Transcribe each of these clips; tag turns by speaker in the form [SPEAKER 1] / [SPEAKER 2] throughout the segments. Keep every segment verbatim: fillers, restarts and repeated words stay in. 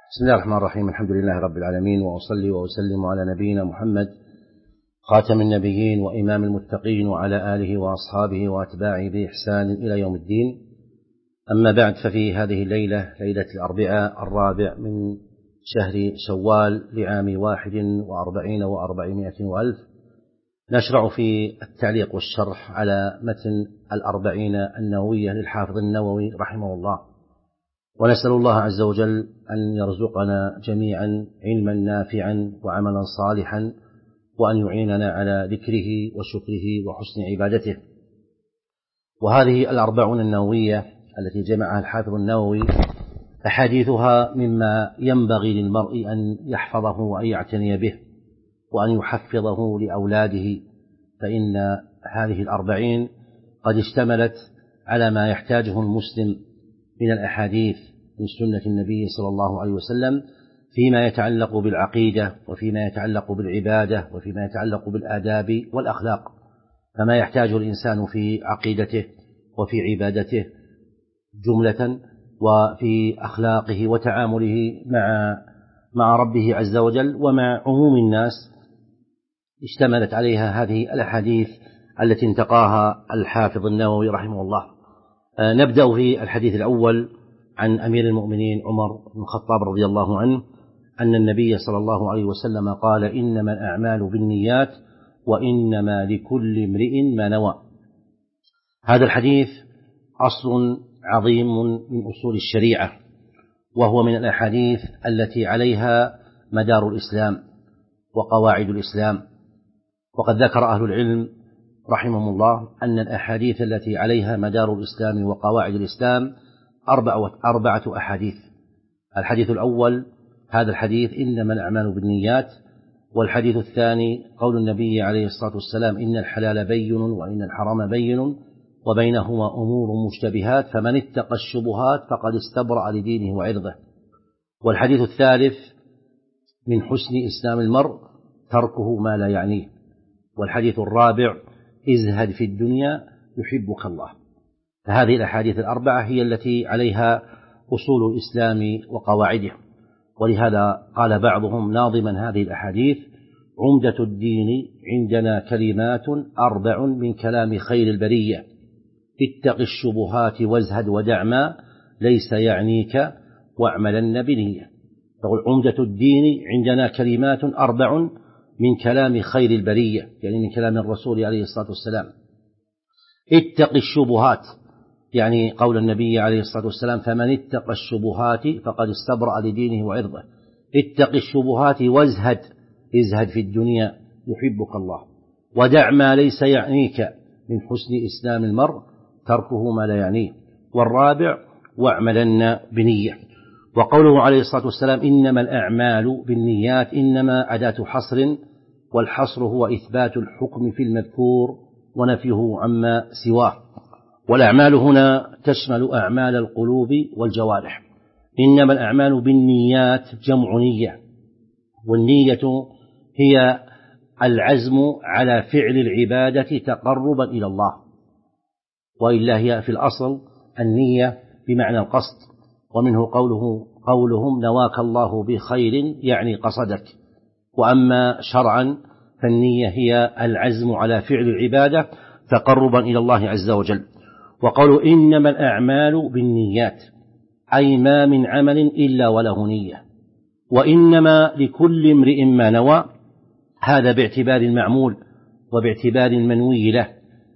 [SPEAKER 1] بسم الله الرحمن الرحيم. الحمد لله رب العالمين، وأصلي وأسلم على نبينا محمد خاتم النبيين وإمام المتقين، وعلى آله وأصحابه وأتباعه بإحسان إلى يوم الدين. أما بعد، ففي هذه الليلة، ليلة الأربعاء الرابع من شهر شوال لعام واحد وأربعين وأربعمائة وألف، نشرع في التعليق والشرح على متن الأربعين النووية للحافظ النووي رحمه الله، ونسأل الله عز وجل أن يرزقنا جميعا علما نافعا وعملا صالحا، وأن يعيننا على ذكره وشكره وحسن عبادته. وهذه الأربعون النووية التي جمعها الحافظ النووي أحاديثها مما ينبغي للمرء أن يحفظه وأن يعتني به وأن يحفظه لأولاده، فإن هذه الأربعين قد اشتملت على ما يحتاجه المسلم من الأحاديث من سنة النبي صلى الله عليه وسلم فيما يتعلق بالعقيدة، وفيما يتعلق بالعبادة، وفيما يتعلق بالآداب والأخلاق. فما يحتاجه الإنسان في عقيدته وفي عبادته جملة، وفي أخلاقه وتعامله مع مع ربه عز وجل ومع عموم الناس، اشتملت عليها هذه الأحاديث التي انتقاها الحافظ النووي رحمه الله. نبدأ في الحديث الأول عن أمير المؤمنين عمر بن الخطاب رضي الله عنه أن النبي صلى الله عليه وسلم قال: إنما الأعمال بالنيات وإنما لكل امرئ ما نوى. هذا الحديث أصل عظيم من أصول الشريعة، وهو من الأحاديث التي عليها مدار الإسلام وقواعد الإسلام. وقد ذكر أهل العلم رحمهم الله أن الأحاديث التي عليها مدار الإسلام وقواعد الإسلام أربعة, أربعة أحاديث. الحديث الأول هذا الحديث: إنما الأعمال بالنيات. والحديث الثاني قول النبي عليه الصلاة والسلام: إن الحلال بين وإن الحرام بين وبينهما أمور مشتبهات فمن اتقى الشبهات فقد استبرأ لدينه وعرضه. والحديث الثالث: من حسن إسلام المرء تركه ما لا يعنيه. والحديث الرابع: ازهد في الدنيا يحبك الله. فهذه الأحاديث الأربعة هي التي عليها أصول الإسلام وقواعده. ولهذا قال بعضهم ناظما هذه الأحاديث: عمدة الدين عندنا كلمات أربع من كلام خير البرية، اتق الشبهات وازهد ودع ما ليس يعنيك واعملن بنية. فقل عمدة الدين عندنا كلمات أربع من كلام خير البرية، يعني من كلام الرسول عليه الصلاة والسلام. اتق الشبهات، يعني قول النبي عليه الصلاة والسلام: فمن اتق الشبهات فقد استبرأ لدينه وعرضه. اتق الشبهات وازهد، ازهد في الدنيا يحبك الله. ودع ما ليس يعنيك، من حسن إسلام المرء تركه ما لا يعنيه. والرابع: واعملن بنية. وقوله عليه الصلاة والسلام: إنما الأعمال بالنيات، إنما أداة حصر، والحصر هو إثبات الحكم في المذكور ونفيه عما سواه. والأعمال هنا تشمل أعمال القلوب والجوارح. إنما الأعمال بالنيات جمع نية، والنية هي العزم على فعل العبادة تقربا إلى الله، وإلا هي في الأصل النية بمعنى القصد. ومنه قوله قولهم: نواك الله بخير، يعني قصدك. وأما شرعا فالنية هي العزم على فعل العبادة تقربا إلى الله عز وجل. وقالوا: إنما الأعمال بالنيات، أي ما من عمل إلا وله نية. وإنما لكل امرئ ما نوى، هذا باعتبار المعمول وباعتبار المنوي له.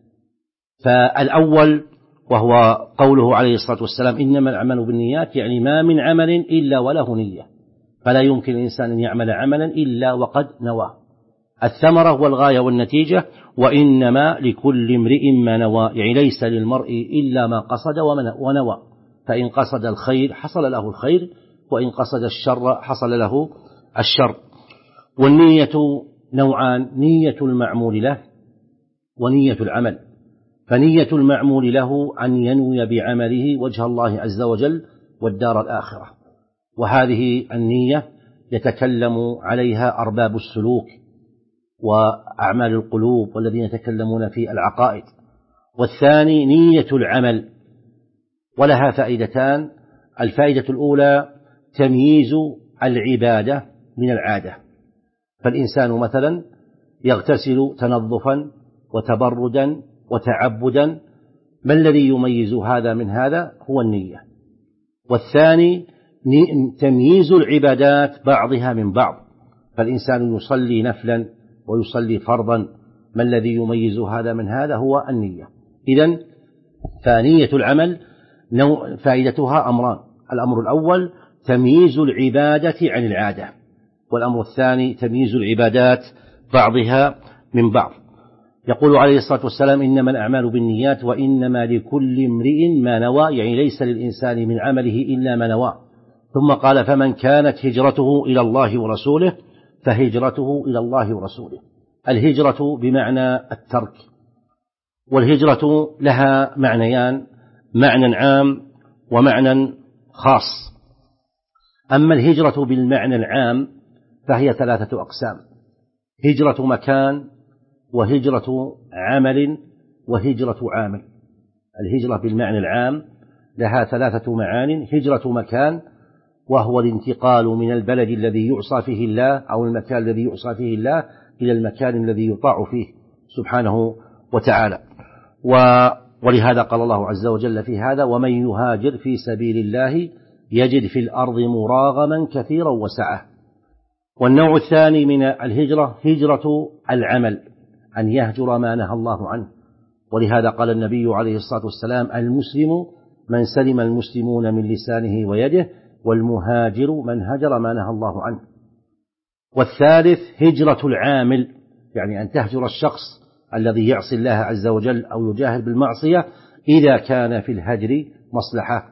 [SPEAKER 1] فالأول وهو قوله عليه الصلاة والسلام: إنما الأعمال بالنيات، يعني ما من عمل إلا وله نية، فلا يمكن الإنسان أن يعمل عملا إلا وقد نواه. الثمرة والغاية والنتيجة: وإنما لكل امرئ ما نوى، يعني ليس للمرء إلا ما قصد ونوى. فإن قصد الخير حصل له الخير، وإن قصد الشر حصل له الشر. والنية نوعان: نية المعمول له ونية العمل. فنية المعمول له أن ينوي بعمله وجه الله عز وجل والدار الآخرة، وهذه النية يتكلم عليها أرباب السلوك وأعمال القلوب والذين يتكلمون في العقائد. والثاني نية العمل، ولها فائدتان: الفائدة الأولى تمييز العبادة من العادة. فالإنسان مثلا يغتسل تنظفا وتبردا وتعبدا، ما الذي يميز هذا من هذا؟ هو النية. والثاني تمييز العبادات بعضها من بعض، فالإنسان يصلي نفلا ويصلي فرضا، ما الذي يميز هذا من هذا؟ هو النية. إذن فنية العمل فائدتها أمران: الأمر الأول تمييز العبادة عن العادة، والأمر الثاني تمييز العبادات بعضها من بعض. يقول عليه الصلاة والسلام: إنما الأعمال بالنيات وإنما لكل امرئ ما نوى، يعني ليس للإنسان من عمله إلا ما نوى. ثم قال: فمن كانت هجرته إلى الله ورسوله فهجرته إلى الله ورسوله. الهجرة بمعنى الترك، والهجرة لها معنيان: معنى عام ومعنى خاص. أما الهجرة بالمعنى العام فهي ثلاثة أقسام: هجرة مكان، وهجرة عمل، وهجرة عامل. الهجرة بالمعنى العام لها ثلاثة معان: هجرة مكان، وهو الانتقال من البلد الذي يعصى فيه الله أو المكان الذي يعصى فيه الله إلى المكان الذي يطاع فيه سبحانه وتعالى. ولهذا قال الله عز وجل في هذا: ومن يهاجر في سبيل الله يجد في الأرض مراغما كثيرا وسعة. والنوع الثاني من الهجرة هجرة العمل، أن يهجر ما نهى الله عنه. ولهذا قال النبي عليه الصلاة والسلام: المسلم من سلم المسلمون من لسانه ويده، والمهاجر من هجر ما نهى الله عنه. والثالث هجرة العامل، يعني أن تهجر الشخص الذي يعصي الله عز وجل أو يجاهد بالمعصية إذا كان في الهجر مصلحة.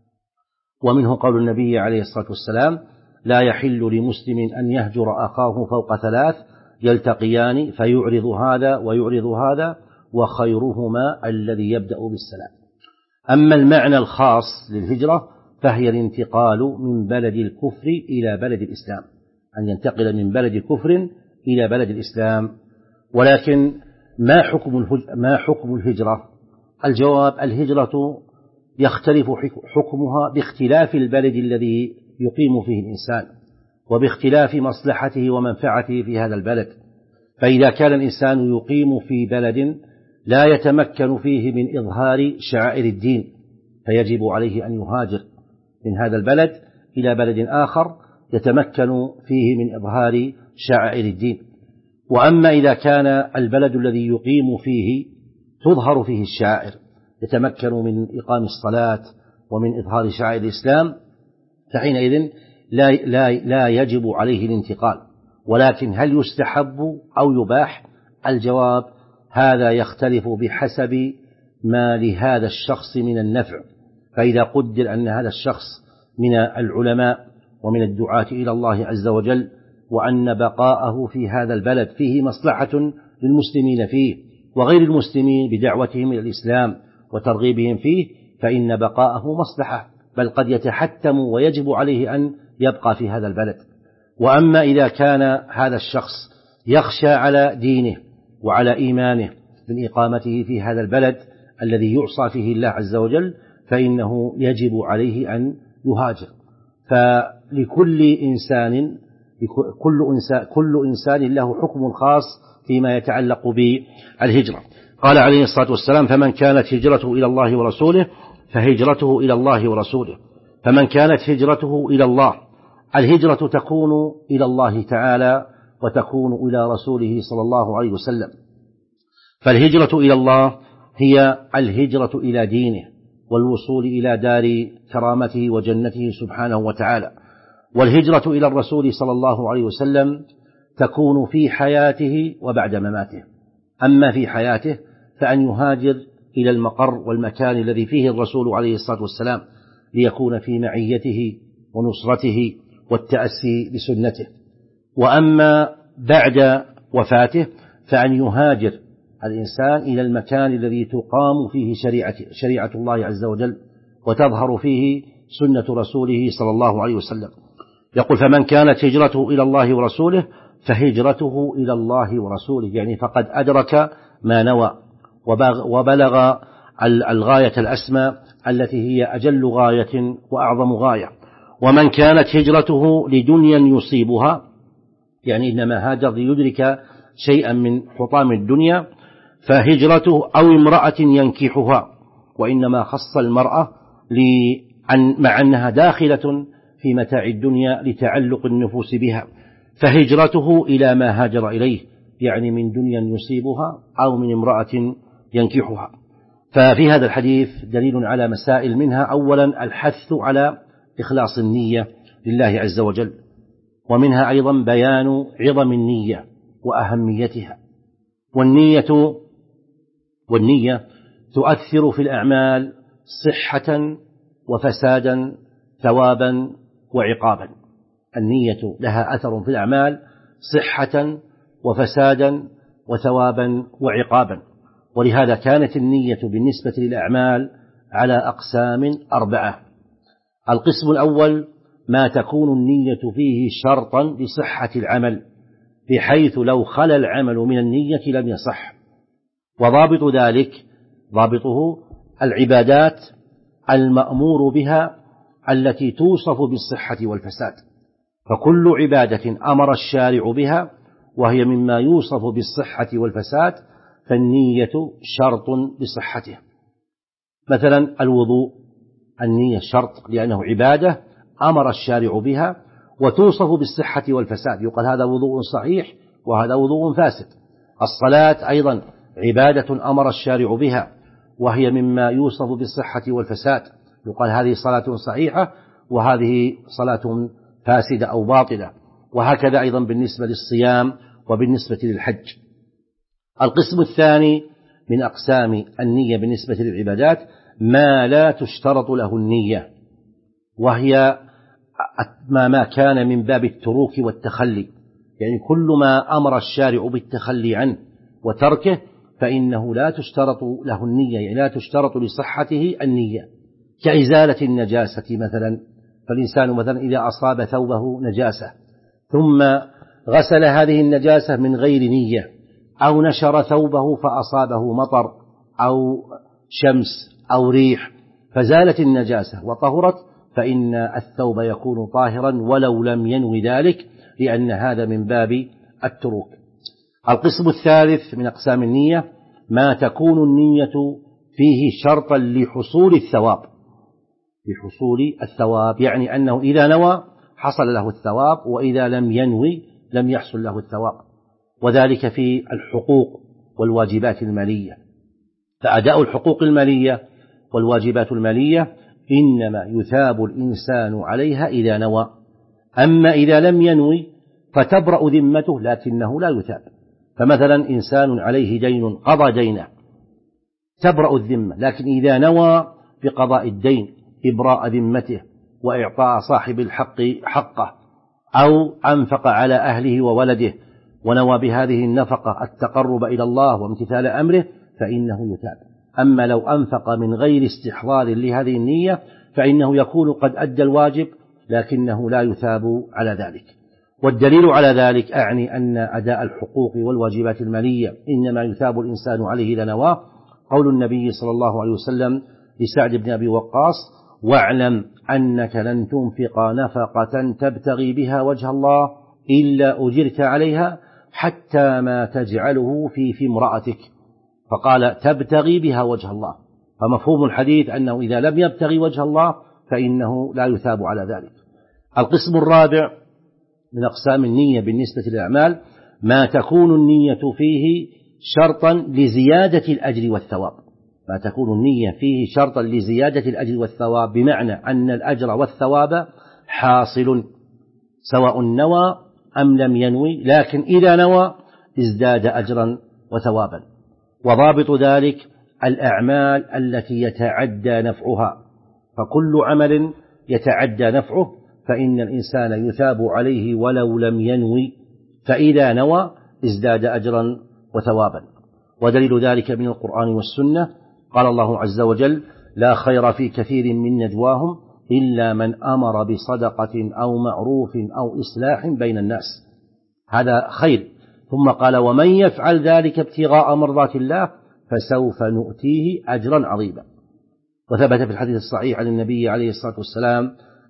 [SPEAKER 1] ومنه قول النبي عليه الصلاة والسلام: لا يحل لمسلم أن يهجر أخاه فوق ثلاث يلتقيان فيعرض هذا ويعرض هذا وخيرهما الذي يبدأ بالسلام. أما المعنى الخاص للهجرة فهي الانتقال من بلد الكفر إلى بلد الإسلام، أن ينتقل من بلد كفر إلى بلد الإسلام. ولكن ما حكم ما حكم الهجرة؟ الجواب: الهجرة يختلف حكمها باختلاف البلد الذي يقيم فيه الإنسان، وباختلاف مصلحته ومنفعته في هذا البلد. فإذا كان الإنسان يقيم في بلد لا يتمكن فيه من إظهار شعائر الدين فيجب عليه أن يهاجر من هذا البلد إلى بلد آخر يتمكن فيه من إظهار شعائر الدين. وأما إذا كان البلد الذي يقيم فيه تظهر فيه الشعائر، يتمكن من إقام الصلاة ومن إظهار شعائر الإسلام، فحينئذ لا, لا, لا يجب عليه الانتقال. ولكن هل يستحب أو يباح؟ الجواب: هذا يختلف بحسب ما لهذا الشخص من النفع. فإذا قدر أن هذا الشخص من العلماء ومن الدعاة إلى الله عز وجل، وأن بقاءه في هذا البلد فيه مصلحة للمسلمين فيه وغير المسلمين بدعوتهم إلى الإسلام وترغيبهم فيه، فإن بقاءه مصلحة، بل قد يتحتم ويجب عليه أن يبقى في هذا البلد. وأما إذا كان هذا الشخص يخشى على دينه وعلى إيمانه من إقامته في هذا البلد الذي يعصى فيه الله عز وجل، فإنه يجب عليه أن يهاجر. فلكل إنسان كل إنسان, كل إنسان له حكم خاص فيما يتعلق بالهجرة. قال عليه الصلاة والسلام: فمن كانت هجرته إلى الله ورسوله فهجرته إلى الله ورسوله. فمن كانت هجرته إلى الله، الهجرة تكون إلى الله تعالى وتكون إلى رسوله صلى الله عليه وسلم. فالهجرة إلى الله هي الهجرة إلى دينه والوصول إلى دار كرامته وجنته سبحانه وتعالى. والهجرة إلى الرسول صلى الله عليه وسلم تكون في حياته وبعد مماته. أما في حياته فأن يهاجر إلى المقر والمكان الذي فيه الرسول عليه الصلاة والسلام ليكون في معيته ونصرته والتأسي بسنته. وأما بعد وفاته فأن يهاجر الإنسان إلى المكان الذي تقام فيه شريعة, شريعة الله عز وجل وتظهر فيه سنة رسوله صلى الله عليه وسلم. يقول: فمن كانت هجرته إلى الله ورسوله فهجرته إلى الله ورسوله، يعني فقد أدرك ما نوى وبلغ الغاية الأسمى التي هي أجل غاية وأعظم غاية. ومن كانت هجرته لدنيا يصيبها، يعني إنما هاجر ليدرك شيئا من حطام الدنيا، فهجرته أو امرأة ينكحها، وإنما خص المرأة مع أنها داخلة في متاع الدنيا لتعلق النفوس بها، فهجرته إلى ما هاجر إليه، يعني من دنيا يصيبها أو من امرأة ينكحها. ففي هذا الحديث دليل على مسائل، منها أولا الحث على إخلاص النية لله عز وجل، ومنها أيضا بيان عظم النية وأهميتها، والنية والنية تؤثر في الأعمال صحة وفسادا، ثوابا وعقابا. النية لها أثر في الأعمال صحة وفسادا وثوابا وعقابا، ولهذا كانت النية بالنسبة للأعمال على أقسام أربعة. القسم الأول ما تكون النية فيه شرطا لصحة العمل، بحيث لو خلا العمل من النية لم يصح، وضابط ذلك ضابطه العبادات المأمور بها التي توصف بالصحة والفساد، فكل عبادة أمر الشارع بها وهي مما يوصف بالصحة والفساد فالنية شرط لصحته. مثلا الوضوء، النية شرط لأنه عبادة أمر الشارع بها وتوصف بالصحة والفساد، يقال هذا وضوء صحيح وهذا وضوء فاسد. الصلاة أيضا عبادة أمر الشارع بها وهي مما يوصف بالصحة والفساد، يقال هذه صلاة صحيحة وهذه صلاة فاسدة أو باطلة. وهكذا أيضا بالنسبة للصيام وبالنسبة للحج. القسم الثاني من أقسام النية بالنسبة للعبادات ما لا تشترط له النية، وهي ما كان من باب التروك والتخلي، يعني كل ما أمر الشارع بالتخلي عنه وتركه فإنه لا تشترط له النية، يعني لا تشترط لصحته النية، كإزالة النجاسة مثلا، فالإنسان مثلا إذا أصاب ثوبه نجاسة ثم غسل هذه النجاسة من غير نية، أو نشر ثوبه فأصابه مطر أو شمس أو ريح فزالت النجاسة وطهرت، فإن الثوب يكون طاهرا ولو لم ينوي ذلك، لأن هذا من باب التروك. القسم الثالث من أقسام النية ما تكون النية فيه شرطا لحصول الثواب، لحصول الثواب يعني أنه إذا نوى حصل له الثواب، وإذا لم ينوي لم يحصل له الثواب، وذلك في الحقوق والواجبات المالية. فأداء الحقوق المالية والواجبات المالية إنما يثاب الإنسان عليها إذا نوى، أما إذا لم ينوي فتبرأ ذمته لكنه لا يثاب. فمثلا إنسان عليه دين قضى دينه تبرأ الذمة، لكن إذا نوى بقضاء الدين إبراء ذمته وإعطاء صاحب الحق حقه، أو أنفق على أهله وولده ونوى بهذه النفقة التقرب إلى الله وامتثال أمره فإنه يثاب. أما لو أنفق من غير استحضار لهذه النية فإنه يكون قد أدى الواجب لكنه لا يثاب على ذلك. والدليل على ذلك أعني أن أداء الحقوق والواجبات المالية إنما يثاب الإنسان عليه إذا نواه قول النبي صلى الله عليه وسلم لسعد بن أبي وقاص: واعلم أنك لن تنفق نفقة تبتغي بها وجه الله إلا أجرت عليها حتى ما تجعله في في امرأتك، فقال تبتغي بها وجه الله، فمفهوم الحديث أنه إذا لم يبتغي وجه الله فإنه لا يثاب على ذلك. القسم الرابع من أقسام النية بالنسبة للأعمال ما تكون النية فيه شرطا لزيادة الأجر والثواب، ما تكون النية فيه شرطا لزيادة الأجر والثواب، بمعنى أن الأجر والثواب حاصل سواء نوى أم لم ينوي، لكن إذا نوى ازداد أجرا وثوابا. وضابط ذلك الأعمال التي يتعدى نفعها، فكل عمل يتعدى نفعه فإن الإنسان يثاب عليه ولو لم ينوي، فإذا نوى ازداد أجرا وثوابا. ودليل ذلك من القرآن والسنة قال الله عز وجل: لا خير في كثير من نجواهم إلا من أمر بصدقة أو معروف أو إصلاح بين الناس، هذا خير. ثم قال: ومن يفعل ذلك ابتغاء مرضات الله فسوف نؤتيه أجرا عظيما. وثبت في الحديث الصحيح عن النبي عليه الصلاة والسلام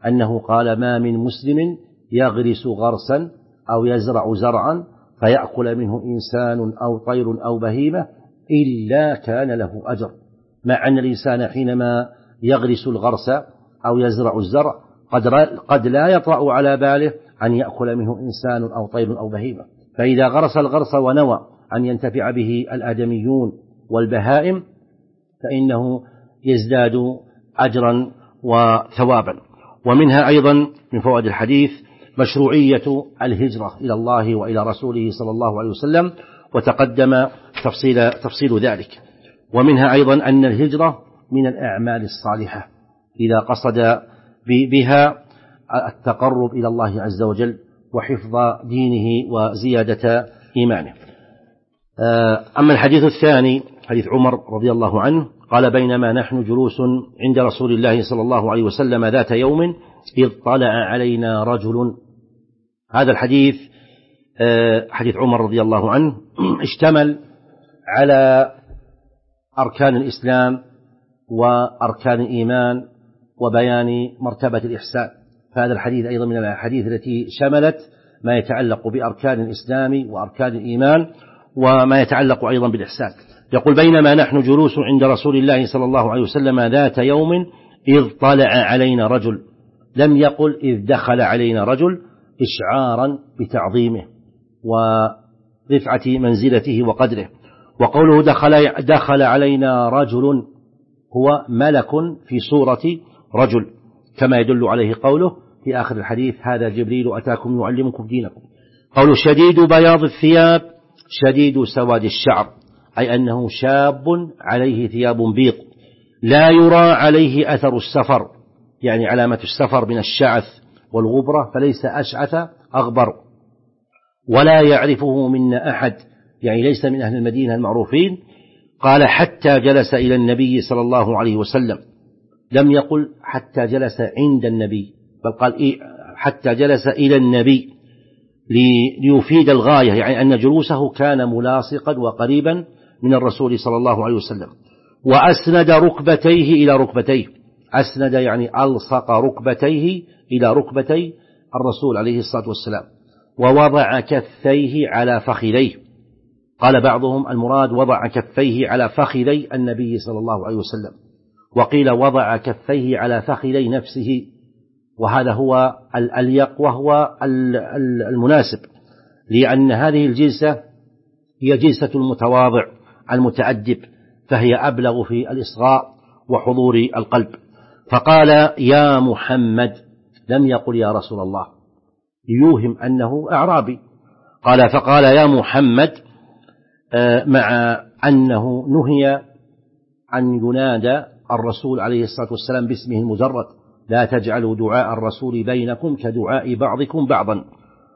[SPEAKER 1] أنه قال: ما من مسلم يغرس غرسا أو يزرع زرعا فيأكل منه إنسان أو طير أو بهيمة إلا كان له أجر، مع أن الإنسان حينما يغرس الغرس أو يزرع الزرع قد لا يطرأ على باله أن يأكل منه إنسان أو طير أو بهيمة، فإذا غرس الغرس ونوى أن ينتفع به الآدميون والبهائم فإنه يزداد أجرا وثوابا. ومنها أيضا من فوائد الحديث مشروعية الهجرة إلى الله وإلى رسوله صلى الله عليه وسلم، وتقدم تفصيل, تفصيل ذلك. ومنها أيضا أن الهجرة من الأعمال الصالحة إذا قصد بها التقرب إلى الله عز وجل وحفظ دينه وزيادة إيمانه. أما الحديث الثاني حديث عمر رضي الله عنه قال: بينما نحن جلوس عند رسول الله صلى الله عليه وسلم ذات يوم إذ طلع علينا رجل. هذا الحديث حديث عمر رضي الله عنه اشتمل على أركان الإسلام وأركان الإيمان وبيان مرتبة الإحسان، فهذا الحديث أيضا من الأحاديث التي شملت ما يتعلق بأركان الإسلام وأركان الإيمان وما يتعلق أيضا بالإحسان. يقول: بينما نحن جلوس عند رسول الله صلى الله عليه وسلم ذات يوم إذ طلع علينا رجل، لم يقل إذ دخل علينا رجل، إشعارا بتعظيمه ورفعة منزلته وقدره. وقوله دخل, دخل علينا رجل هو ملك في صورة رجل، كما يدل عليه قوله في آخر الحديث: هذا جبريل أتاكم يعلمكم دينكم. قوله شديد بياض الثياب شديد سواد الشعر، أي أنه شاب عليه ثياب بيض لا يرى عليه أثر السفر، يعني علامة السفر من الشعث والغبرة، فليس أشعث أغبر، ولا يعرفه منا أحد، يعني ليس من أهل المدينة المعروفين. قال: حتى جلس إلى النبي صلى الله عليه وسلم، لم يقل حتى جلس عند النبي، بل قال إيه حتى جلس إلى النبي ليفيد الغاية، يعني أن جلوسه كان ملاصقا وقريبا من الرسول صلى الله عليه وسلم. وأسند ركبتيه إلى ركبتيه، أسند يعني ألصق ركبتيه إلى ركبتي الرسول عليه الصلاة والسلام، ووضع كفيه على فخذيه. قال بعضهم المراد وضع كفيه على فخذي النبي صلى الله عليه وسلم، وقيل وضع كفيه على فخذي نفسه، وهذا هو الأليق وهو المناسب، لأن هذه الجلسة هي جلسة المتواضع المتأدب، فهي أبلغ في الإصغاء وحضور القلب. فقال: يا محمد، لم يقل يا رسول الله ليوهم أنه أعرابي. قال فقال يا محمد، مع أنه نهي أن ينادى الرسول عليه الصلاة والسلام باسمه المجرد: لا تجعلوا دعاء الرسول بينكم كدعاء بعضكم بعضا،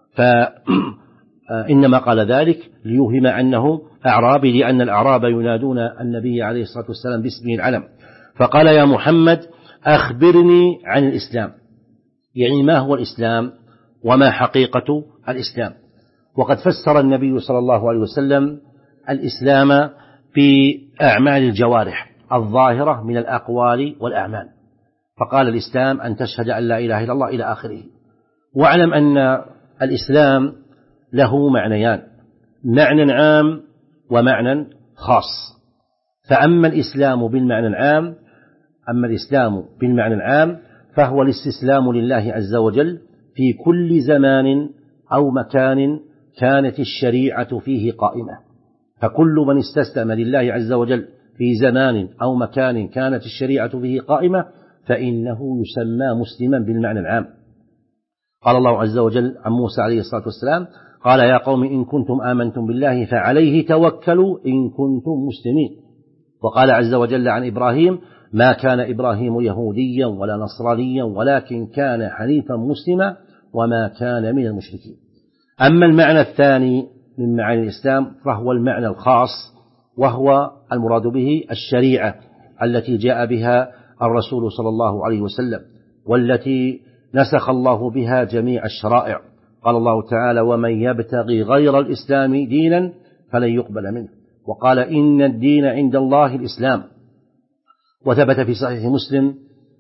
[SPEAKER 1] فإنما قال ذلك ليوهم أنه أعرابي، لأن الأعراب ينادون النبي عليه الصلاة والسلام باسمه العلم. فقال: يا محمد أخبرني عن الإسلام، يعني ما هو الإسلام وما حقيقة الإسلام. وقد فسر النبي صلى الله عليه وسلم الإسلام بأعمال الجوارح الظاهرة من الأقوال والأعمال، فقال: الإسلام أن تشهد أن لا إله إلا الله إلى آخره. واعلم أن الإسلام له معنيان: معنى عام ومعنى خاص. فأما الإسلام بالمعنى العام أما الإسلام بالمعنى العام فهو الاستسلام لله عز وجل في كل زمان أو مكان كانت الشريعة فيه قائمة، فكل من استسلم لله عز وجل في زمان أو مكان كانت الشريعة فيه قائمة فإنه يسمى مسلما بالمعنى العام. قال الله عز وجل عن موسى عليه الصلاة والسلام: قال يا قوم إن كنتم آمنتم بالله فعليه توكلوا إن كنتم مسلمين. وقال عز وجل عن إبراهيم: ما كان إبراهيم يهوديا ولا نصرانيا ولكن كان حنيفا مسلما وما كان من المشركين. أما المعنى الثاني من معاني الإسلام فهو المعنى الخاص، وهو المراد به الشريعة التي جاء بها الرسول صلى الله عليه وسلم، والتي نسخ الله بها جميع الشرائع. قال الله تعالى: ومن يبتغي غير الإسلام دينا فلن يقبل منه، وقال: إن الدين عند الله الإسلام. وثبت في صحيح مسلم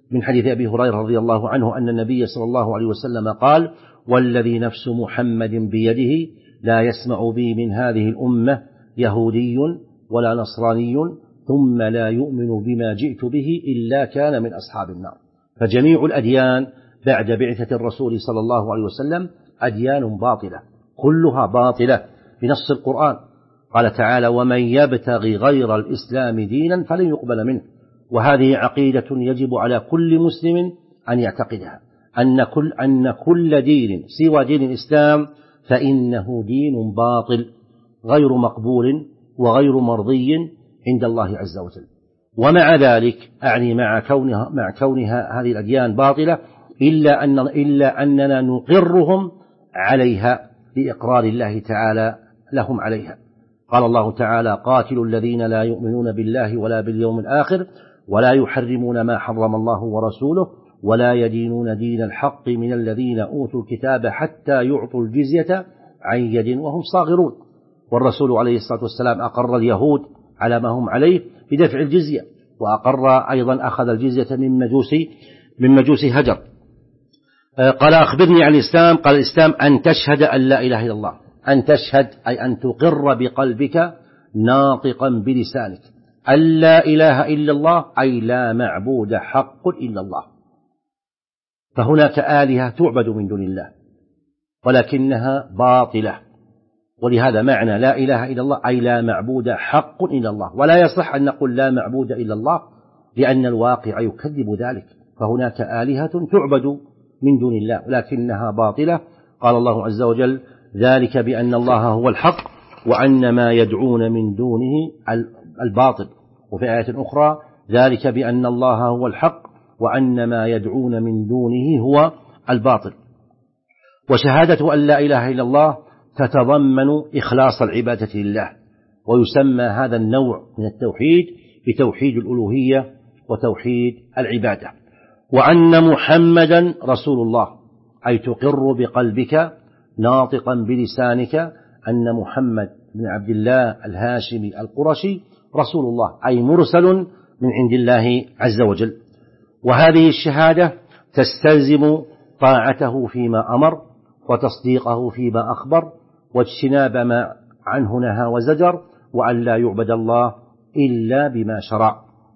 [SPEAKER 1] من حديث أبي هريرة رضي الله عنه أن النبي صلى الله عليه وسلم قال: والذي نفس محمد بيده لا يسمع بي من هذه الأمة يهودي ولا نصراني ثم لا يؤمن بما جئت به إلا كان من أصحاب النار. فجميع الأديان بعد بعثة الرسول صلى الله عليه وسلم أديان باطلة، كلها باطلة بنص القرآن. قال تعالى: ومن يبتغي غير الإسلام دينا فلن يقبل منه. وهذه عقيدة يجب على كل مسلم أن يعتقدها، أن كل, أن كل دين سوى دين الإسلام فإنه دين باطل غير مقبول وغير مرضي عند الله عز وجل. ومع ذلك أعني مع كونها, مع كونها هذه الأديان باطلة إلا, أن إلا أننا نقرهم عليها لإقرار الله تعالى لهم عليها. قال الله تعالى: قاتلوا الذين لا يؤمنون بالله ولا باليوم الآخر ولا يحرمون ما حرم الله ورسوله ولا يدينون دين الحق من الذين أوتوا الكتاب حتى يعطوا الجزية عن يد وهم صاغرون. والرسول عليه الصلاة والسلام أقر اليهود على ما هم عليه بدفع الجزية، وأقر أيضا أخذ الجزية من مجوس من مجوس هجر. قال: أخبرني عن الإسلام. قال: الإسلام أن تشهد أن لا إله إلا الله، أن تشهد أي أن تقر بقلبك ناطقا بلسانك أن لا إله إلا الله، أي لا معبود حق إلا الله. فهناك آلهة تعبد من دون الله ولكنها باطلة، ولهذا معنى لا إله إلا الله أي لا معبود حق إلا الله. ولا يصح أن نقول لا معبود إلا الله لأن الواقع يكذب ذلك، فهناك آلهة تعبد من دون الله ولكنها باطلة. قال الله عز وجل: ذلك بأن الله هو الحق وأن ما يدعون من دونه الباطل. وفي آية أخرى: ذلك بأن الله هو الحق وأن ما يدعون من دونه هو الباطل. وشهادة أن لا إله إلا الله تتضمن إخلاص العبادة لله، ويسمى هذا النوع من التوحيد بتوحيد الألوهية وتوحيد العبادة. وأن محمدا رسول الله أي تقر بقلبك ناطقا بلسانك أن محمد بن عبد الله الهاشمي القرشي رسول الله، أي مرسل من عند الله عز وجل. وهذه الشهادة تستلزم طاعته فيما أمر وتصديقه فيما أخبر واجتناب ما عنه نهى وزجر، وأن لا يعبد الله إلا بما شرع.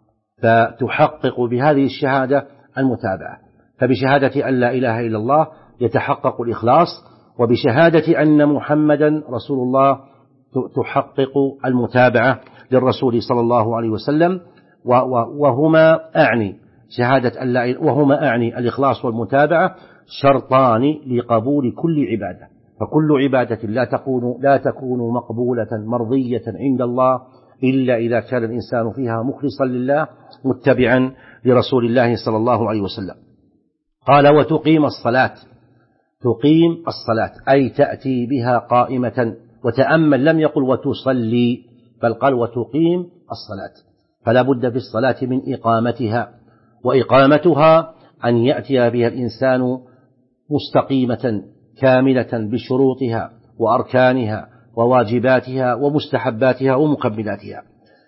[SPEAKER 1] فتحقق بهذه الشهادة المتابعة. فبشهادة أن لا إله إلا الله يتحقق الإخلاص، وبشهادة أن محمدا رسول الله تحقق المتابعة للرسول صلى الله عليه وسلم. وهما أعني شهادة أن لا وهما أعني الإخلاص والمتابعة شرطان لقبول كل عبادة. فكل عبادة لا تكون لا تكون مقبولة مرضية عند الله إلا إذا كان الإنسان فيها مخلصا لله متبعا لرسول الله صلى الله عليه وسلم. قال: وتقيم الصلاة. تقيم الصلاة أي تأتي بها قائمة. وتأمل لم يقل وتصلي، بل قال وتقيم الصلاة. فلا بد في الصلاة من إقامتها، وإقامتها أن يأتي بها الإنسان مستقيمة كاملة بشروطها وأركانها وواجباتها ومستحباتها ومكملاتها.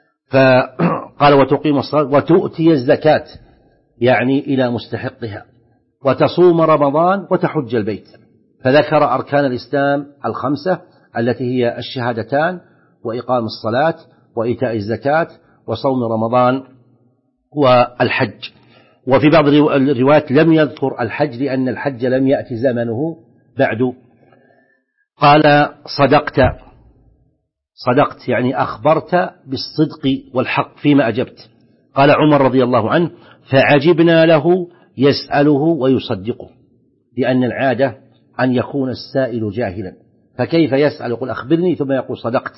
[SPEAKER 1] فقال: وتقيم الصلاة وتؤتي الزكاة يعني إلى مستحقها، وتصوم رمضان وتحج البيت. فذكر أركان الإسلام الخمسة التي هي الشهادتان وإقام الصلاة وإيتاء الزكاة وصوم رمضان والحج. وفي بعض الروايات لم يذكر الحج لأن الحج لم يأتي زمنه بعد. قال: صدقت. صدقت يعني أخبرت بالصدق والحق فيما أجبت. قال عمر رضي الله عنه: فعجبنا له يسأله ويصدقه، لأن العادة أن يكون السائل جاهلا، فكيف يسأل يقول أخبرني ثم يقول صدقت؟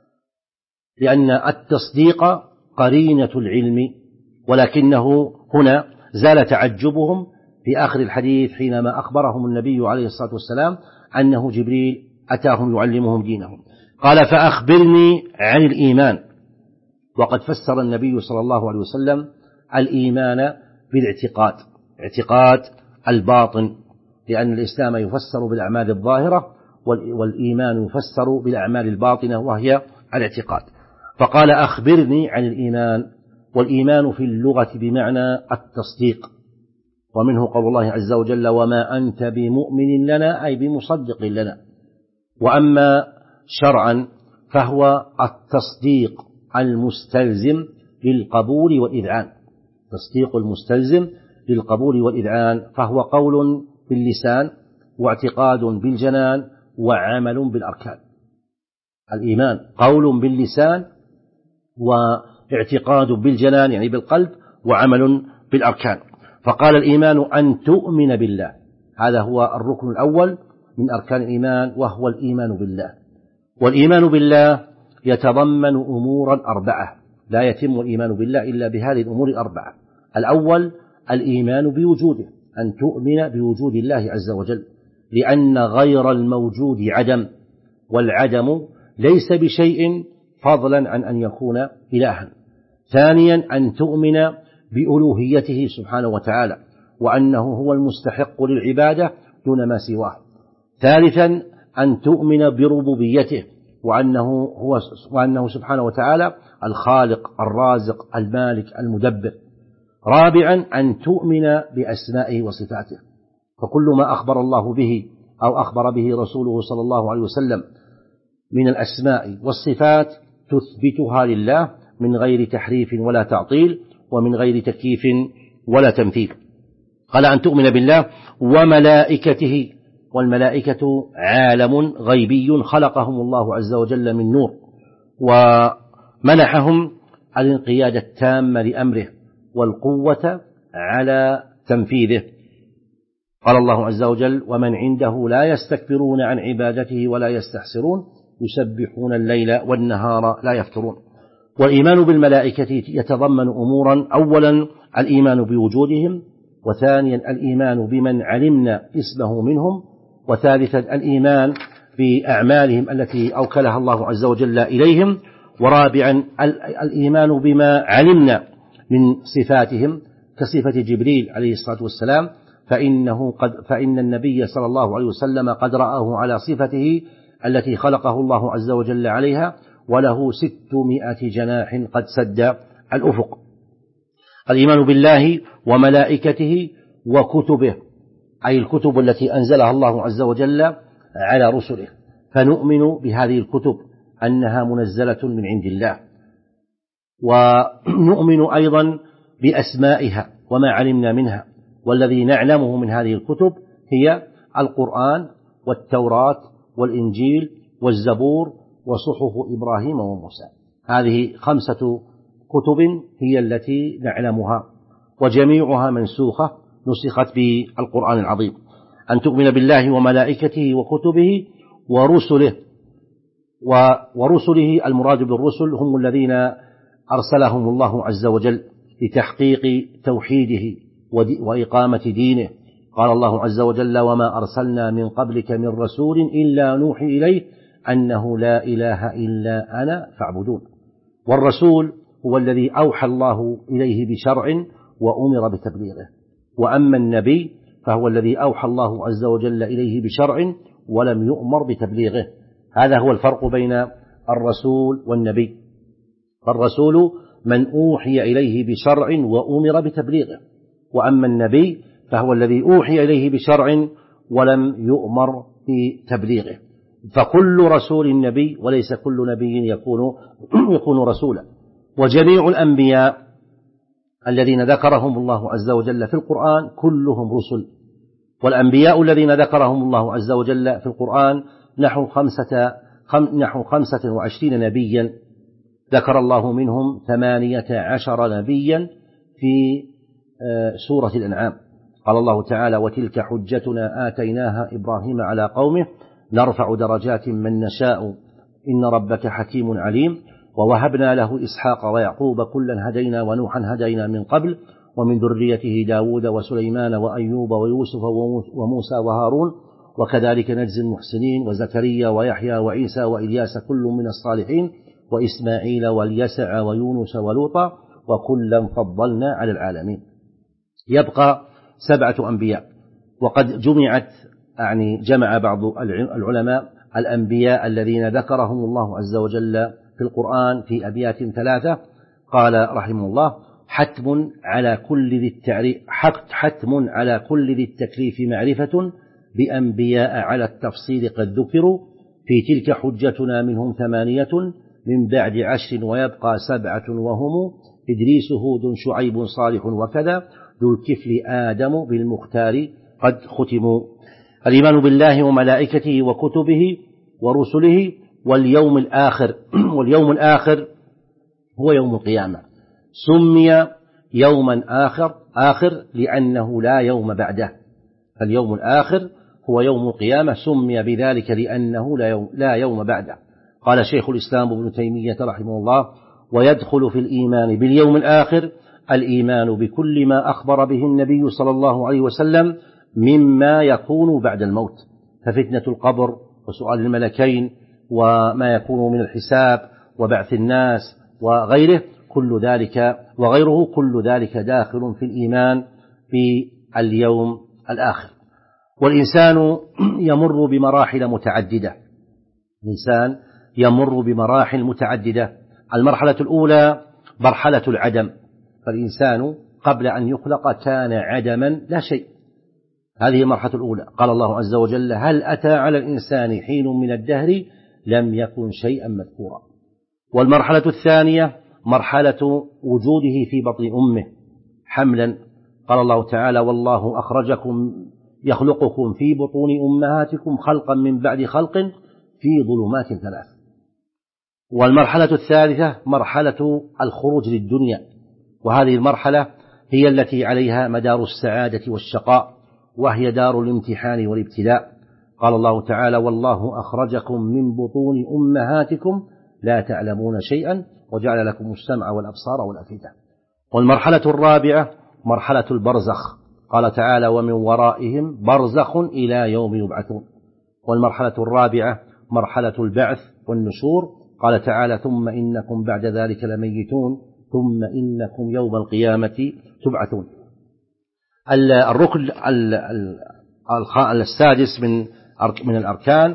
[SPEAKER 1] لأن التصديق قرينة العلم. ولكنه هنا زال تعجبهم في آخر الحديث حينما أخبرهم النبي عليه الصلاة والسلام أنه جبريل أتاهم يعلمهم دينهم. قال: فأخبرني عن الإيمان. وقد فسر النبي صلى الله عليه وسلم الإيمان بالاعتقاد، اعتقاد الباطن، لأن الإسلام يفسر بالأعمال الظاهرة والإيمان يفسر بالأعمال الباطنة وهي الاعتقاد. فقال: أخبرني عن الإيمان. والإيمان في اللغة بمعنى التصديق، ومنه قول الله عز وجل وما أنت بمؤمن لنا أي بمصدق لنا. وأما شرعا فهو التصديق المستلزم للقبول والإذعان، تصديق المستلزم للقبول والإذعان، فهو قول باللسان واعتقاد بالجنان وعمل بالأركان. الإيمان قول باللسان واعتقاد بالجنان يعني بالقلب وعمل بالأركان. فقال الإيمان أن تؤمن بالله، هذا هو الركن الأول من أركان الإيمان وهو الإيمان بالله. والإيمان بالله يتضمن أمورا أربعة، لا يتم الإيمان بالله إلا بهذه الأمور الأربعة. الأول الإيمان بوجوده، أن تؤمن بوجود الله عز وجل، لأن غير الموجود عدم، والعدم ليس بشيء فضلا عن أن يكون إلها. ثانيا أن تؤمن بألوهيته سبحانه وتعالى، وأنه هو المستحق للعبادة دون ما سواه. ثالثا أن تؤمن بربوبيته، وأنه, هو وأنه سبحانه وتعالى الخالق الرازق المالك المدبر. رابعا أن تؤمن بأسمائه وصفاته، فكل ما أخبر الله به أو أخبر به رسوله صلى الله عليه وسلم من الأسماء والصفات تثبتها لله من غير تحريف ولا تعطيل ومن غير تكييف ولا تمثيل. قال أن تؤمن بالله وملائكته، والملائكة عالم غيبي خلقهم الله عز وجل من نور، ومنحهم الانقياد التام لأمره والقوة على تنفيذه. قال الله عز وجل ومن عنده لا يستكبرون عن عبادته ولا يستحسرون يسبحون الليل والنهار لا يفترون. والإيمان بالملائكة يتضمن أمورا، أولا الإيمان بوجودهم، وثانيا الإيمان بمن علمنا اسمه منهم، وثالثا الإيمان بأعمالهم التي أوكلها الله عز وجل إليهم، ورابعا الإيمان بما علمنا من صفاتهم كصفة جبريل عليه الصلاة والسلام، فإنه قد فإن النبي صلى الله عليه وسلم قد رآه على صفته التي خلقه الله عز وجل عليها، وله ستمائة جناح قد سد الأفق. الإيمان بالله وملائكته وكتبه، أي الكتب التي أنزلها الله عز وجل على رسله، فنؤمن بهذه الكتب أنها منزلة من عند الله. ونؤمن أيضا بأسمائها وما علمنا منها، والذي نعلمه من هذه الكتب هي القرآن والتوراة والإنجيل والزبور وصحف إبراهيم وموسى. هذه خمسة كتب هي التي نعلمها، وجميعها منسوخة نسخت بالقرآن العظيم. أن تؤمن بالله وملائكته وكتبه ورسله، ورسله المراد بالرسل هم الذين أرسلهم الله عز وجل لتحقيق توحيده وإقامة دينه. قال الله عز وجل وما أرسلنا من قبلك من رسول إلا نوحي إليه أنه لا إله إلا أنا فاعبدون. والرسول هو الذي أوحى الله إليه بشرع وأمر بتبليغه، وأما النبي فهو الذي أوحى الله عز وجل إليه بشرع ولم يؤمر بتبليغه. هذا هو الفرق بين الرسول والنبي. الرسول من أوحي إليه بشرع وأمر بتبليغه، وأما النبي فهو الذي أوحي إليه بشرع ولم يؤمر بتبليغه. فكل رسول نبي وليس كل نبي يكون يكون رسولا. وجميع الأنبياء الذين ذكرهم الله عز وجل في القرآن كلهم رسل، والأنبياء الذين ذكرهم الله عز وجل في القرآن نحو خمسة خم نحو خمسة وعشرين نبيا، ذكر الله منهم ثمانية عشر نبيا في سورة الأنعام. قال الله تعالى وتلك حجتنا آتيناها إبراهيم على قومه نرفع درجات من نشاء إن ربك حكيم عليم ووهبنا له إسحاق ويعقوب كلا هدينا ونوحا هدينا من قبل ومن ذريته داود وسليمان وأيوب ويوسف وموسى وهارون وكذلك نجزي المحسنين وزكريا ويحيى وعيسى وإلياس كل من الصالحين وإسماعيل واليسع ويونس ولوطا وكلا فضلنا على العالمين. يبقى سبعة أنبياء، وقد جمعت يعني جمع بعض العلماء الأنبياء الذين ذكرهم الله عز وجل في القرآن في أبيات ثلاثة. قال رحمه الله حتم على كل ذي التعريف حتم على كل ذي التكليف معرفة بأنبياء على التفصيل قد ذكروا في تلك حجتنا منهم ثمانية من بعد عشر ويبقى سبعة وهم إدريس هود شعيب صالح وكذا ذو الكفل آدم بالمختار قد ختموا. الإيمان بالله وملائكته وكتبه ورسله واليوم الآخر واليوم الآخر هو يوم القيامة، سمي يوما آخر آخر لأنه لا يوم بعده، فاليوم الآخر هو يوم القيامة سمي بذلك لأنه لا يوم, لا يوم بعده. قال شيخ الإسلام ابن تيمية رحمه الله: ويدخل في الإيمان باليوم الآخر الإيمان بكل ما أخبر به النبي صلى الله عليه وسلم مما يكون بعد الموت، ففتنة القبر وسؤال الملكين وما يكون من الحساب وبعث الناس وغيره كل ذلك وغيره كل ذلك داخل في الإيمان باليوم الآخر. والإنسان يمر بمراحل متعددة الإنسان يمر بمراحل متعددة المرحلة الأولى مرحلة العدم، فالإنسان قبل أن يخلق كان عدما لا شيء، هذه المرحلة الأولى. قال الله عز وجل: هل أتى على الإنسان حين من الدهر لم يكن شيئا مذكورا. والمرحلة الثانية مرحلة وجوده في بطن أمه حملا، قال الله تعالى: والله أخرجكم يخلقكم في بطون أمهاتكم خلقا من بعد خلق في ظلمات ثلاث. والمرحلة الثالثة مرحلة الخروج للدنيا، وهذه المرحلة هي التي عليها مدار السعادة والشقاء، وهي دار الامتحان والابتلاء. قال الله تعالى: والله أخرجكم من بطون أمهاتكم لا تعلمون شيئا وجعل لكم السمع والأبصار والأفئدة. والمرحلة الرابعة مرحلة البرزخ، قال تعالى: ومن ورائهم برزخ إلى يوم يبعثون. والمرحلة الرابعة مرحلة البعث والنشور، قال تعالى: ثم إنكم بعد ذلك لميتون ثم إنكم يوم القيامة تبعثون. الركن السادس من من الأركان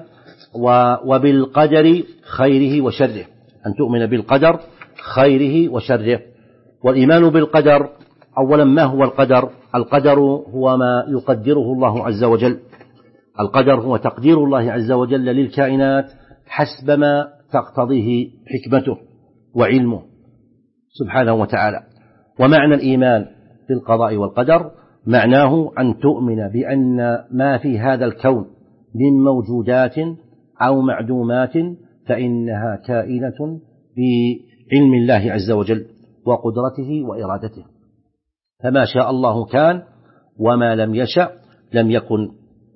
[SPEAKER 1] وبالقدر خيره وشره، أن تؤمن بالقدر خيره وشره. والإيمان بالقدر أولا، ما هو القدر؟ القدر هو ما يقدره الله عز وجل، القدر هو تقدير الله عز وجل للكائنات حسب ما تقتضيه حكمته وعلمه سبحانه وتعالى. ومعنى الإيمان بالقضاء والقدر معناه أن تؤمن بأن ما في هذا الكون من موجودات أو معدومات فإنها كائنة بعلم الله عز وجل وقدرته وإرادته، فما شاء الله كان وما لم يشأ لم يكن.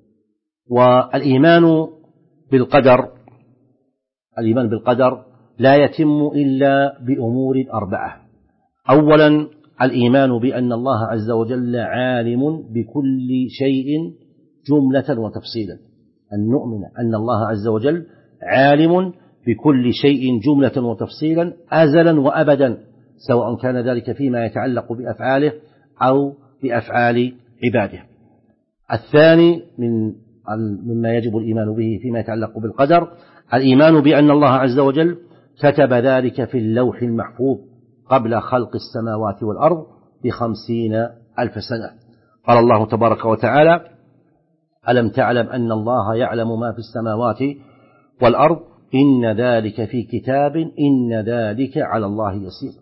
[SPEAKER 1] والإيمان بالقدر الإيمان بالقدر لا يتم إلا بأمور أربعة. أولا، الإيمان بأن الله عز وجل عالم بكل شيء جملة وتفصيلا، أن نؤمن أن الله عز وجل عالم بكل شيء جملة وتفصيلا أزلا وأبدا، سواء كان ذلك فيما يتعلق بأفعاله أو بأفعال عباده. الثاني من مما يجب الإيمان به فيما يتعلق بالقدر الإيمان بأن الله عز وجل كتب ذلك في اللوح المحفوظ قبل خلق السماوات والأرض بخمسين ألف سنة. قال الله تبارك وتعالى: ألم تعلم أن الله يعلم ما في السماوات والأرض إن ذلك في كتاب إن ذلك على الله يسير.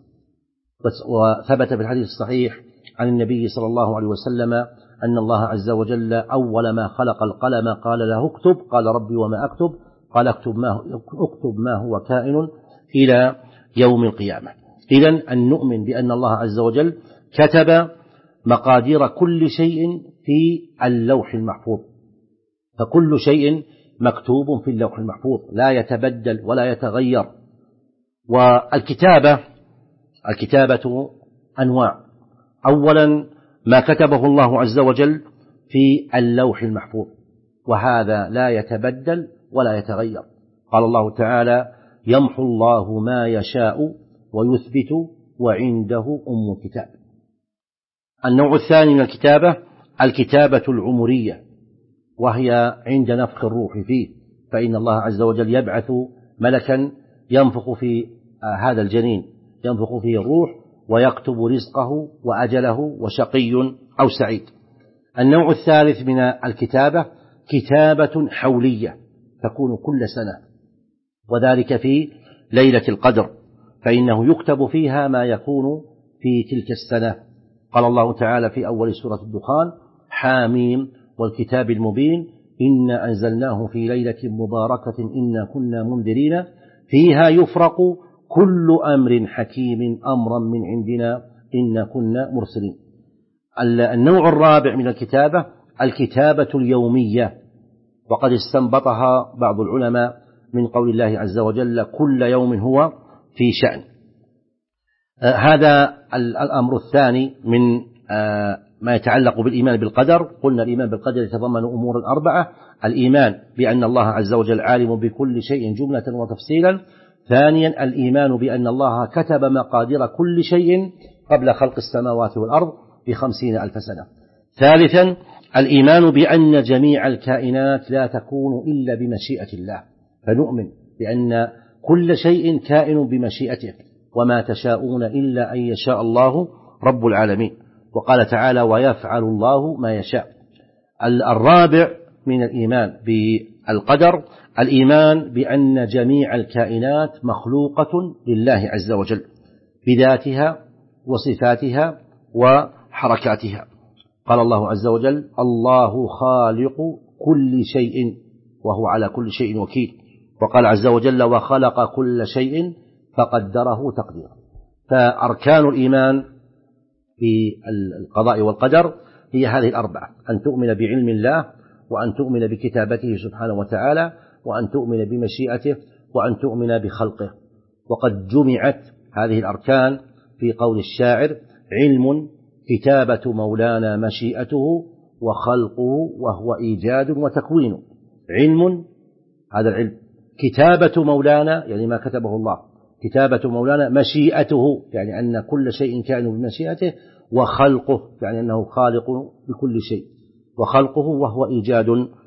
[SPEAKER 1] وثبت في الحديث الصحيح عن النبي صلى الله عليه وسلم أن الله عز وجل أول ما خلق القلم قال له اكتب، قال ربي وما أكتب؟ قال اكتب ما, اكتب ما هو كائن إلى يوم القيامة. إذن أن نؤمن بأن الله عز وجل كتب مقادير كل شيء في اللوح المحفوظ، فكل شيء مكتوب في اللوح المحفوظ لا يتبدل ولا يتغير. والكتابة الكتابة أنواع. أولا، ما كتبه الله عز وجل في اللوح المحفوظ، وهذا لا يتبدل ولا يتغير. قال الله تعالى: يمحو الله ما يشاء ويثبت وعنده أم الكتاب. النوع الثاني من الكتابة الكتابة العمرية، وهي عند نفخ الروح فيه، فإن الله عز وجل يبعث ملكا ينفخ في هذا الجنين، ينفخ فيه الروح ويكتب رزقه وأجله وشقي أو سعيد. النوع الثالث من الكتابة كتابة حولية تكون كل سنة، وذلك في ليلة القدر، فإنه يكتب فيها ما يكون في تلك السنة. قال الله تعالى في أول سورة الدخان: حاميم والكتاب المبين إنا أنزلناه في ليلة مباركة إنا كنا منذرين فيها يفرق كل أمر حكيم أمرا من عندنا إنا كنا مرسلين. النوع الرابع من الكتابة الكتابة اليومية، وقد استنبطها بعض العلماء من قول الله عز وجل: كل يوم هو في شأن. آه هذا الأمر الثاني من آه ما يتعلق بالإيمان بالقدر. قلنا الإيمان بالقدر يتضمن أمور أربعة: الإيمان بأن الله عز وجل عالم بكل شيء جملة وتفصيلا. ثانيا الإيمان بأن الله كتب مقادير كل شيء قبل خلق السماوات والأرض بخمسين ألف سنة. ثالثا الإيمان بأن جميع الكائنات لا تكون إلا بمشيئة الله، فنؤمن بأن كل شيء كائن بمشيئته، وما تشاءون إلا أن يشاء الله رب العالمين. وقال تعالى: ويفعل الله ما يشاء. الرابع من الإيمان بالقدر الإيمان بأن جميع الكائنات مخلوقة لله عز وجل بذاتها وصفاتها وحركاتها. قال الله عز وجل: الله خالق كل شيء وهو على كل شيء وكيل. وقال عز وجل: وخلق كل شيء فقدره تقديرا. فأركان الإيمان بالقضاء والقدر هي هذه الأربعة: أن تؤمن بعلم الله، وأن تؤمن بكتابته سبحانه وتعالى، وأن تؤمن بمشيئته، وأن تؤمن بخلقه. وقد جمعت هذه الأركان في قول الشاعر: علم كتابة مولانا مشيئته وخلقه وهو إيجاد وتكوين. علم هذا العلم، كتابة مولانا يعني ما كتبه الله، كتابة مولانا مشيئته يعني أن كل شيء كان بمشيئته، وخلقه يعني أنه خالق بكل شيء، وخلقه وهو إيجاد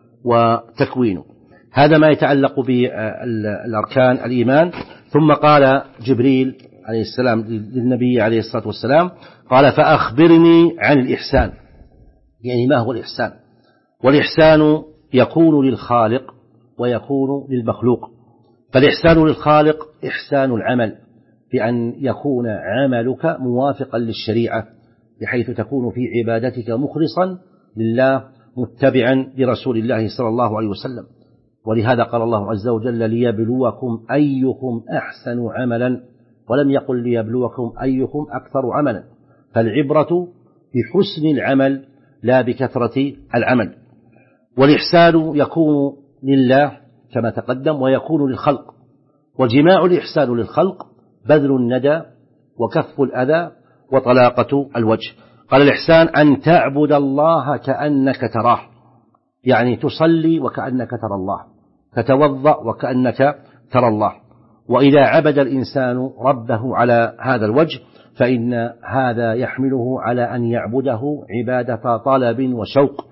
[SPEAKER 1] وتكوين. هذا ما يتعلق بالأركان الإيمان. ثم قال جبريل عليه السلام للنبي عليه الصلاة والسلام قال: فأخبرني عن الإحسان. يعني ما هو الإحسان؟ والإحسان يكون للخالق ويكون للمخلوق. فالإحسان للخالق إحسان العمل، بأن يكون عملك موافقا للشريعة بحيث تكون في عبادتك مخلصا لله متبعا لرسول الله صلى الله عليه وسلم. ولهذا قال الله عز وجل: ليبلوكم أيكم أحسن عملا، ولم يقل ليبلوكم أيكم أكثر عملا. فالعبرة بحسن العمل لا بكثرة العمل. والإحسان يكون لله كما تقدم، ويكون للخلق. وجماع الإحسان للخلق بذل الندى وكف الأذى وطلاقة الوجه. قال: الإحسان أن تعبد الله كأنك تراه، يعني تصلي وكأنك ترى الله، تتوضأ وكأنك ترى الله. وإذا عبد الإنسان ربه على هذا الوجه فإن هذا يحمله على أن يعبده عبادة طلب وشوق،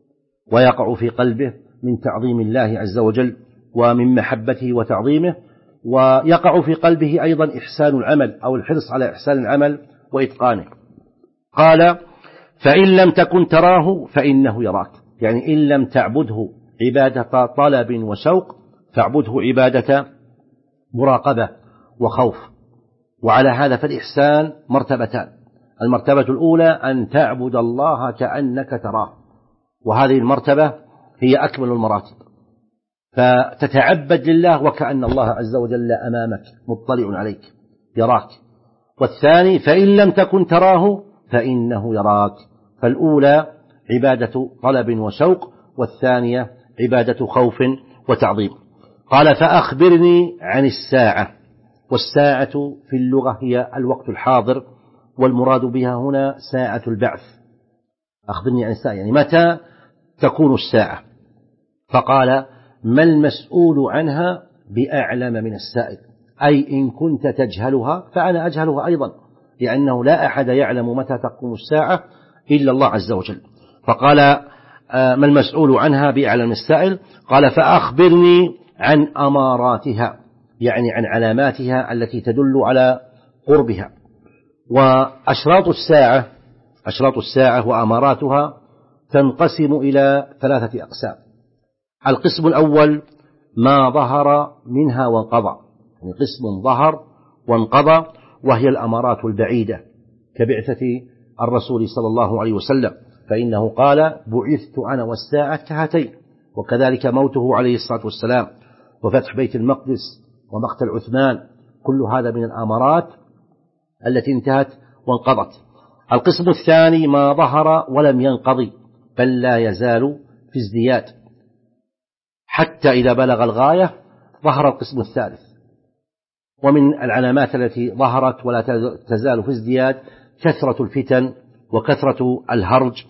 [SPEAKER 1] ويقع في قلبه من تعظيم الله عز وجل ومن محبته وتعظيمه، ويقع في قلبه أيضا إحسان العمل أو الحرص على إحسان العمل وإتقانه. قال: فإن لم تكن تراه فإنه يراك، يعني إن لم تعبده عبادة طلب وشوق فاعبده عبادة مراقبة وخوف. وعلى هذا فالإحسان مرتبتان: المرتبة الأولى أن تعبد الله كأنك تراه، وهذه المرتبة هي أكمل المراتب، فتتعبد لله وكأن الله عز وجل أمامك مطلع عليك يراك. والثاني: فإن لم تكن تراه فإنه يراك. فالأولى عبادة طلب وشوق، والثانية عبادة خوف وتعظيم. قال: فأخبرني عن الساعة. والساعة في اللغة هي الوقت الحاضر، والمراد بها هنا ساعة البعث. أخبرني عن الساعة يعني متى تكون الساعة. فقال: ما المسؤول عنها بأعلم من السائل، أي إن كنت تجهلها فأنا أجهلها أيضا، لأنه لا أحد يعلم متى تقوم الساعة إلا الله عز وجل. فقال: ما المسؤول عنها بأعلم من السائل. قال: فأخبرني عن أماراتها، يعني عن علاماتها التي تدل على قربها. وأشراط الساعة أشراط الساعة وأماراتها تنقسم إلى ثلاثة أقسام. القسم الأول ما ظهر منها وانقضى، يعني قسم ظهر وانقضى، وهي الأمارات البعيدة كبعثة الرسول صلى الله عليه وسلم، فإنه قال بعثت أنا والساعة كهاتين، وكذلك موته عليه الصلاة والسلام، وفتح بيت المقدس، ومقتل عثمان، كل هذا من الأمارات التي انتهت وانقضت. القسم الثاني ما ظهر ولم ينقضي بل لا يزال في ازدياد، حتى إذا بلغ الغاية ظهر القسم الثالث. ومن العلامات التي ظهرت ولا تزال في ازدياد كثرة الفتن وكثرة الهرج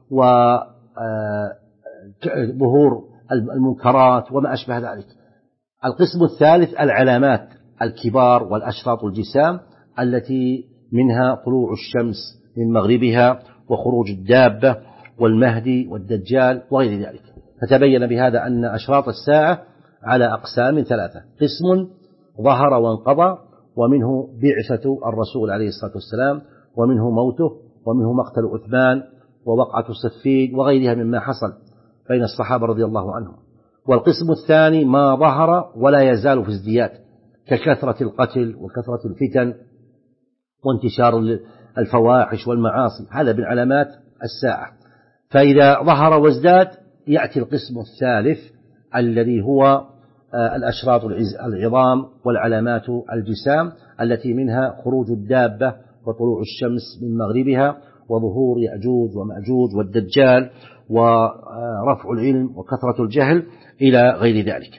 [SPEAKER 1] وظهور المنكرات وما أشبه ذلك. القسم الثالث العلامات الكبار والأشراط الجسام التي منها طلوع الشمس من مغربها وخروج الدابة والمهدي والدجال وغير ذلك. فتبين بهذا أن أشراط الساعة على أقسام ثلاثة: قسم ظهر وانقضى، ومنه بعثة الرسول عليه الصلاة والسلام، ومنه موته، ومنه مقتل عثمان ووقعة صفين وغيرها مما حصل بين الصحابة رضي الله عنهم. والقسم الثاني ما ظهر ولا يزال في ازدياد ككثرة القتل وكثرة الفتن وانتشار الفواحش والمعاصي، هذا من علامات الساعة. فإذا ظهر وازداد يأتي القسم الثالث الذي هو الأشراط العظام والعلامات الجسام التي منها خروج الدابة وطلوع الشمس من مغربها وظهور يأجوج ومأجوج والدجال ورفع العلم وكثرة الجهل إلى غير ذلك.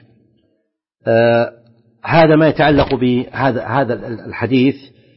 [SPEAKER 1] آه هذا ما يتعلق بهذا هذا الحديث،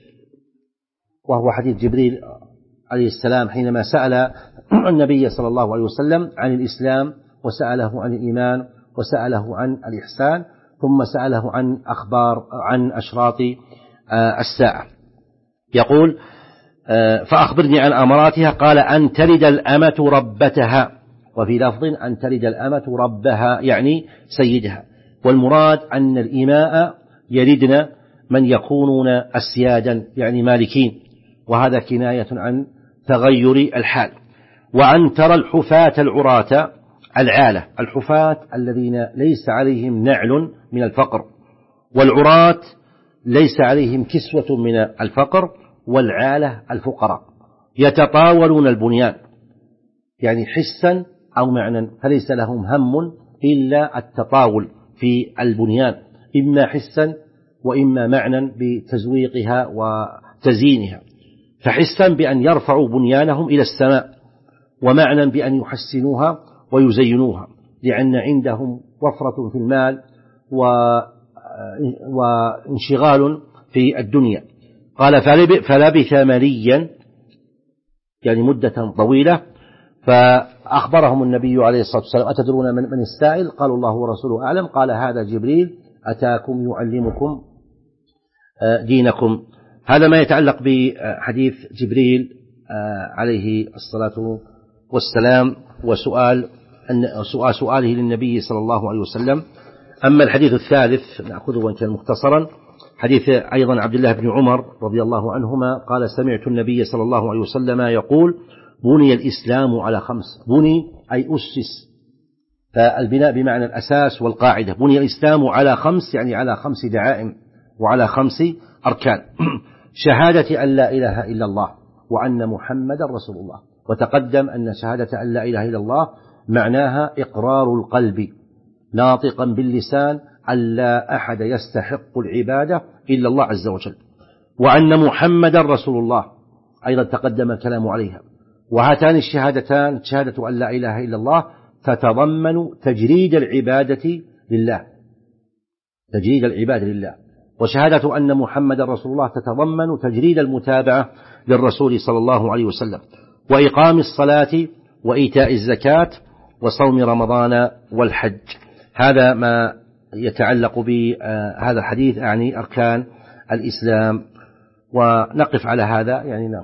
[SPEAKER 1] وهو حديث جبريل عليه السلام حينما سأل النبي صلى الله عليه وسلم عن الإسلام، وسأله عن الإيمان، وسأله عن الإحسان، ثم سأله عن أخبار عن أشراط الساعة. يقول: فأخبرني عن أماراتها. قال: أن تلد الأمة ربتها، وفي لفظ أن تلد الأمة ربها يعني سيدها. والمراد أن الإماء يلدن من يكونون أسيادا يعني مالكين، وهذا كناية عن تغير الحال. وأن ترى الحفاة العراة العالة، الحفاة الذين ليس عليهم نعل من الفقر، والعراة ليس عليهم كسوة من الفقر، والعالة الفقراء، يتطاولون البنيان يعني حسا أو معنى، فليس لهم هم إلا التطاول في البنيان، إما حسا وإما معنى بتزويقها وتزيينها. فحسا بأن يرفعوا بنيانهم إلى السماء، ومعنى بأن يحسنوها ويزينوها، لأن عندهم وفرة في المال وانشغال في الدنيا. قال: فلبث مليا يعني مدة طويلة، فأخبرهم النبي عليه الصلاة والسلام: أتدرون من, من السائل؟ قالوا: الله ورسوله أعلم. قال: هذا جبريل أتاكم يعلمكم دينكم. هذا ما يتعلق بحديث جبريل عليه الصلاة والسلام وسؤال سؤال سؤاله للنبي صلى الله عليه وسلم. أما الحديث الثالث نأخذه وإن كان مختصرا، حديث أيضا عبد الله بن عمر رضي الله عنهما قال: سمعت النبي صلى الله عليه وسلم يقول: بني الإسلام على خمس. بني أي أسس، فالبناء بمعنى الأساس والقاعدة. بني الإسلام على خمس يعني على خمس دعائم وعلى خمس أركان: شهادة أن لا إله إلا الله وأن محمد رسول الله. وتقدم أن شهادة أن لا إله إلا الله معناها إقرار القلب ناطقا باللسان أن لا أحد يستحق العبادة إلا الله عز وجل، وأن محمد رسول الله أيضا تقدم الكلام عليها. وهاتان الشهادتان، شهادة أن لا إله إلا الله تتضمن تجريد العبادة لله، تجريد العبادة لله، وشهادة أن محمد رسول الله تتضمن تجريد المتابعة للرسول صلى الله عليه وسلم، وإقام الصلاة وإيتاء الزكاة وصوم رمضان والحج. هذا ما يتعلق بهذا الحديث، يعني أركان الإسلام. ونقف على هذا يعني